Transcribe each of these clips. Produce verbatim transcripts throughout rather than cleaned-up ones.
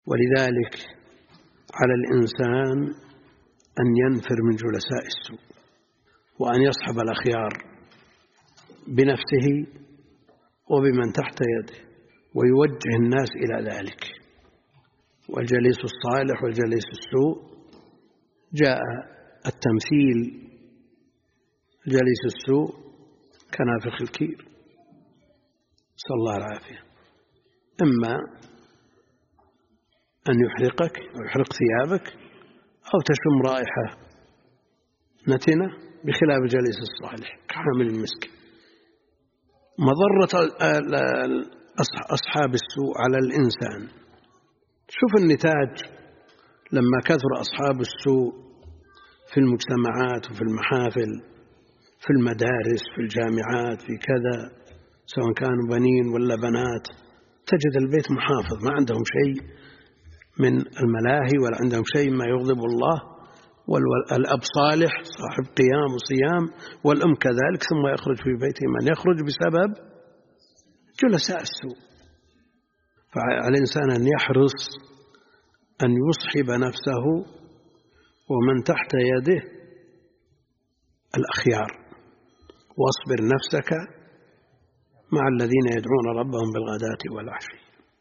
ولذلك على الإنسان أن ينفر من جلساء السوء، وأن يصحب الأخيار بنفسه وبمن تحت يده، ويوجه الناس إلى ذلك. والجليس الصالح والجليس السوء جاء التمثيل جليس السوء كنافخ الكير، صلى الله العافية، إما أن يحرقك ويحرق ثيابك أو تشم رائحة نتنة، بخلاف الجليس الصالح كحامل المسك. مضرة أصحاب السوء على الإنسان، شوف النتاج لما كثر أصحاب السوء في المجتمعات وفي المحافل، في المدارس، في الجامعات، في كذا، سواء كانوا بنين ولا بنات، تجد البيت محافظ، ما عندهم شيء من الملاهي ولا عندهم شيء ما يغضب الله، والأب صالح صاحب قيام وصيام، والأم كذلك، ثم يخرج في بيته من يخرج بسبب جلساء السوء. فعلى الإنسان أن يحرص أن يصحب نفسه ومن تحت يده الأخيار، واصبر نفسك مع الذين يدعون ربهم بالغداة والعشي.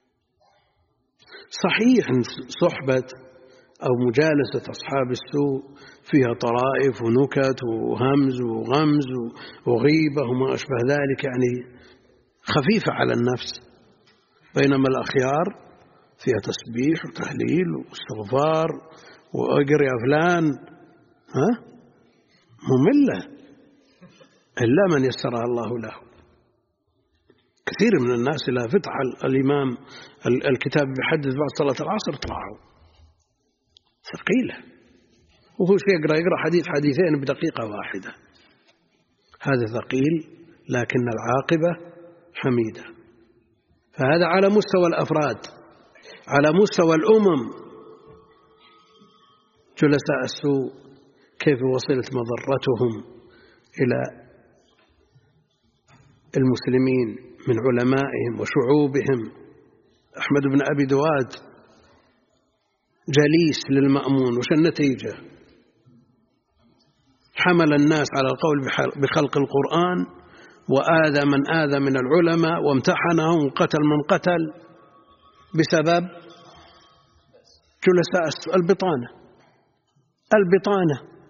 صحيح صحبة أو مجالسة أصحاب السوء فيها طرائف ونكت وهمز وغمز وغيبة وما أشبه ذلك، يعني خفيفة على النفس، بينما الأخيار فيها تسبيح وتهليل واستغفار وأقر يا فلان، ها مملة إلا من يسرها الله له. كثير من الناس إذا فتح الإمام الكتاب بحدث بعد صلاة العصر طلعوا ثقيلة، وهو يقرأ يقرأ حديث حديثين بدقيقة واحدة، هذا ثقيل، لكن العاقبة حميدة. فهذا على مستوى الأفراد. على مستوى الأمم جلساء السوء كيف وصلت مضرتهم إلى المسلمين من علمائهم وشعوبهم. أحمد بن أبي دواد جليس للمأمون، وش النتيجة؟ حمل الناس على القول بخلق القرآن، وآذى من آذى من العلماء، وامتحنهم وقتل من قتل بسبب جلساء السوء. البطانة البطانة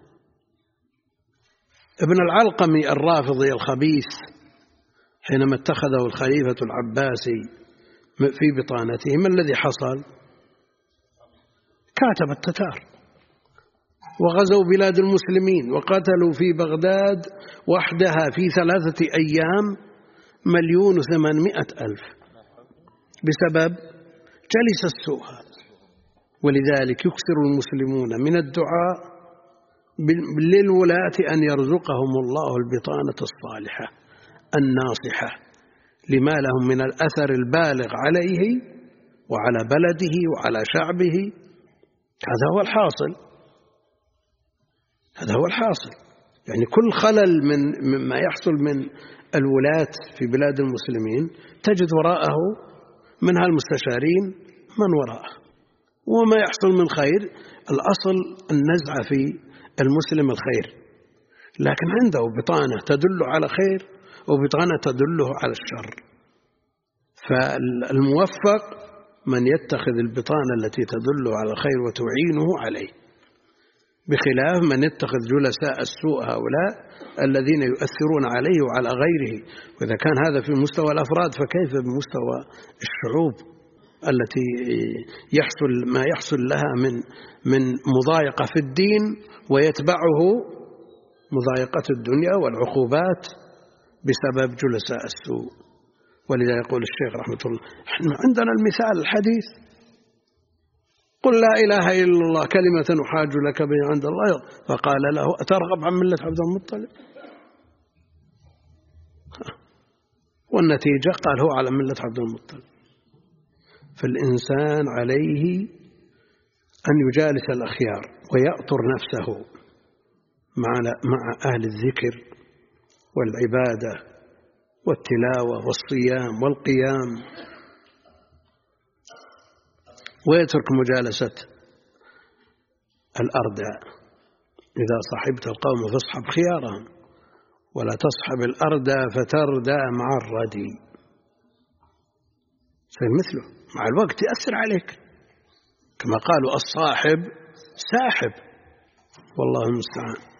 ابن العلقمي الرافضي الخبيث حينما اتخذه الخليفة العباسي في بطانته، ما الذي حصل؟ كاتب التتار وغزوا بلاد المسلمين، وقتلوا في بغداد وحدها في ثلاثة أيام مليون وثمانمائة ألف بسبب جلس السوء. ولذلك يكثر المسلمون من الدعاء للولاة أن يرزقهم الله البطانة الصالحة الناصحة لما لهم من الأثر البالغ عليه وعلى بلده وعلى شعبه. هذا هو الحاصل، هذا هو الحاصل. يعني كل خلل من مما يحصل من الولاة في بلاد المسلمين تجد وراءه منها المستشارين من وراءه، وما يحصل من خير الأصل النزعة في المسلم الخير، لكن عنده بطانة تدل على خير وبطانة تدله على الشر. فالموفق من يتخذ البطانة التي تدل على الخير وتعينه عليه، بخلاف من يتخذ جلساء السوء هؤلاء الذين يؤثرون عليه وعلى غيره. وإذا كان هذا في مستوى الأفراد فكيف بمستوى الشعوب التي يحصل ما يحصل لها من من مضايقة في الدين ويتبعه مضايقة الدنيا والعقوبات بسبب جلساء السوء. ولذا يقول الشيخ رحمة الله: عندنا المثال الحديث: قل لا إله إلا الله كلمة أحاج لك بها عند الله. فقال له: أترغب عن ملة عبد المطلب؟ والنتيجة قال هو على ملة عبد المطلب. فالإنسان عليه أن يجالس الأخيار ويأطر نفسه مع مع أهل الذكر والعبادة والتلاوة والصيام والقيام. ويترك مجالسة الأردى. إذا صحبت القوم فاصحب خيارهم ولا تصحب الأردى فتردى مع الردي. صير مثله، مع الوقت يأثر عليك، كما قالوا الصاحب ساحب، والله المستعان.